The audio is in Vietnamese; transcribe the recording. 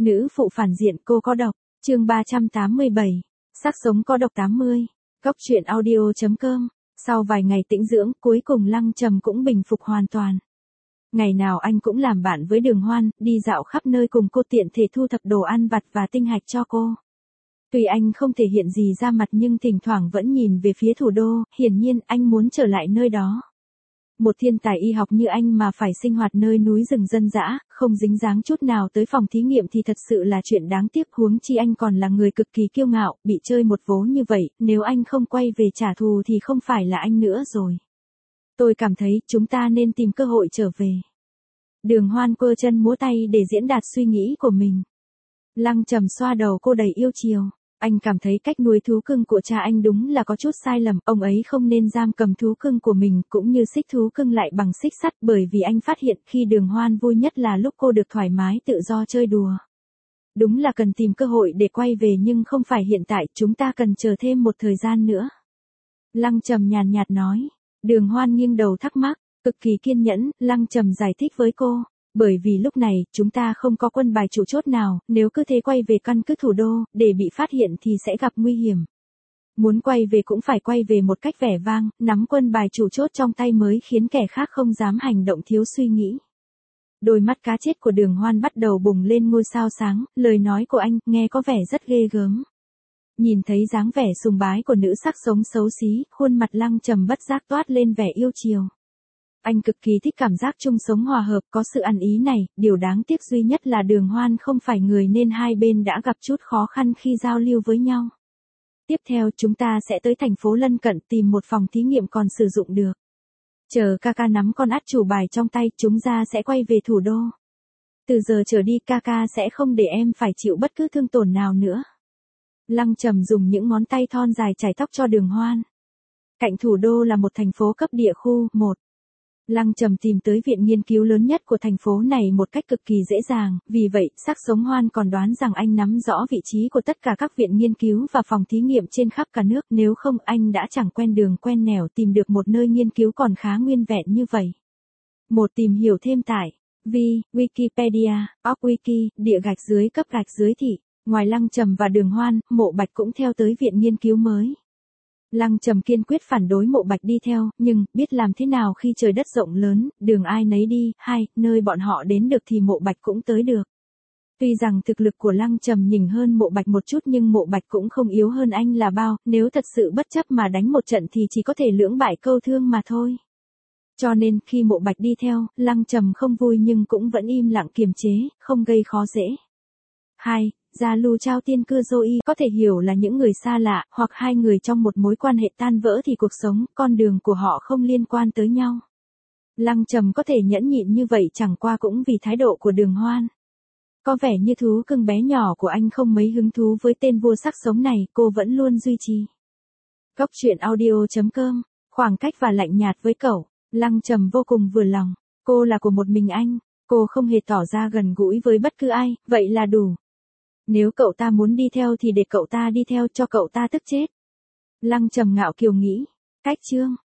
Nữ phụ phản diện cô có độc, chương 387, sắc sống có độc 80, Góc truyện audio.com. Sau vài ngày tĩnh dưỡng, cuối cùng Lăng Trầm cũng bình phục hoàn toàn. Ngày nào anh cũng làm bạn với Đường Hoan, đi dạo khắp nơi cùng cô, tiện thể thu thập đồ ăn vặt và tinh hạch cho cô. Tuy anh không thể hiện gì ra mặt nhưng thỉnh thoảng vẫn nhìn về phía thủ đô, hiển nhiên anh muốn trở lại nơi đó. Một thiên tài y học như anh mà phải sinh hoạt nơi núi rừng dân dã, không dính dáng chút nào tới phòng thí nghiệm thì thật sự là chuyện đáng tiếc, huống chi anh còn là người cực kỳ kiêu ngạo, bị chơi một vố như vậy, nếu anh không quay về trả thù thì không phải là anh nữa rồi. Tôi cảm thấy chúng ta nên tìm cơ hội trở về. Đường Hoan quơ chân múa tay để diễn đạt suy nghĩ của mình. Lăng Trầm xoa đầu cô đầy yêu chiều. Anh cảm thấy cách nuôi thú cưng của cha anh đúng là có chút sai lầm, ông ấy không nên giam cầm thú cưng của mình cũng như xích thú cưng lại bằng xích sắt, bởi vì anh phát hiện khi Đường Hoan vui nhất là lúc cô được thoải mái tự do chơi đùa. Đúng là cần tìm cơ hội để quay về nhưng không phải hiện tại, chúng ta cần chờ thêm một thời gian nữa. Lăng Trầm nhàn nhạt nói. Đường Hoan nghiêng đầu thắc mắc, cực kỳ kiên nhẫn, Lăng Trầm giải thích với cô. Bởi vì lúc này, chúng ta không có quân bài chủ chốt nào, nếu cứ thế quay về căn cứ thủ đô, để bị phát hiện thì sẽ gặp nguy hiểm. Muốn quay về cũng phải quay về một cách vẻ vang, nắm quân bài chủ chốt trong tay mới khiến kẻ khác không dám hành động thiếu suy nghĩ. Đôi mắt cá chết của Đường Hoan bắt đầu bùng lên ngôi sao sáng, lời nói của anh nghe có vẻ rất ghê gớm. Nhìn thấy dáng vẻ sùng bái của nữ sắc sống xấu xí, khuôn mặt Lăng Trầm bất giác toát lên vẻ yêu chiều. Anh cực kỳ thích cảm giác chung sống hòa hợp, có sự ăn ý này, điều đáng tiếc duy nhất là Đường Hoan không phải người nên hai bên đã gặp chút khó khăn khi giao lưu với nhau. Tiếp theo chúng ta sẽ tới thành phố lân cận tìm một phòng thí nghiệm còn sử dụng được. Chờ Kaka nắm con át chủ bài trong tay, chúng ta sẽ quay về thủ đô. Từ giờ trở đi Kaka sẽ không để em phải chịu bất cứ thương tổn nào nữa. Lăng Trầm dùng những ngón tay thon dài chải tóc cho Đường Hoan. Cạnh thủ đô là một thành phố cấp địa khu 1. Lăng Trầm tìm tới viện nghiên cứu lớn nhất của thành phố này một cách cực kỳ dễ dàng, vì vậy, sắc sống Hoan còn đoán rằng anh nắm rõ vị trí của tất cả các viện nghiên cứu và phòng thí nghiệm trên khắp cả nước, nếu không anh đã chẳng quen đường quen nẻo tìm được một nơi nghiên cứu còn khá nguyên vẹn như vậy. Một tìm hiểu thêm tại Wikipedia, Wiki, địa gạch dưới cấp gạch dưới thị. Ngoài Lăng Trầm và Đường Hoan, Mộ Bạch cũng theo tới viện nghiên cứu mới. Lăng Trầm kiên quyết phản đối Mộ Bạch đi theo, nhưng biết làm thế nào khi trời đất rộng lớn, đường ai nấy đi, nơi bọn họ đến được thì Mộ Bạch cũng tới được. Tuy rằng thực lực của Lăng Trầm nhỉnh hơn Mộ Bạch một chút nhưng Mộ Bạch cũng không yếu hơn anh là bao, nếu thật sự bất chấp mà đánh một trận thì chỉ có thể lưỡng bại câu thương mà thôi. Cho nên khi Mộ Bạch đi theo, Lăng Trầm không vui nhưng cũng vẫn im lặng kiềm chế, không gây khó dễ. Gia Lưu Trao Tiên Cưa Zoe có thể hiểu là những người xa lạ, hoặc hai người trong một mối quan hệ tan vỡ thì cuộc sống, con đường của họ không liên quan tới nhau. Lăng Trầm có thể nhẫn nhịn như vậy chẳng qua cũng vì thái độ của Đường Hoan. Có vẻ như thú cưng bé nhỏ của anh không mấy hứng thú với tên vua sắc sống này, cô vẫn luôn duy trì. Góc truyện audio.com, khoảng cách và lạnh nhạt với cậu, Lăng Trầm vô cùng vừa lòng, cô là của một mình anh, cô không hề tỏ ra gần gũi với bất cứ ai, vậy là đủ. Nếu cậu ta muốn đi theo thì để cậu ta đi theo, cho cậu ta tức chết. Lăng Trầm ngạo kiều nghĩ. Cách chương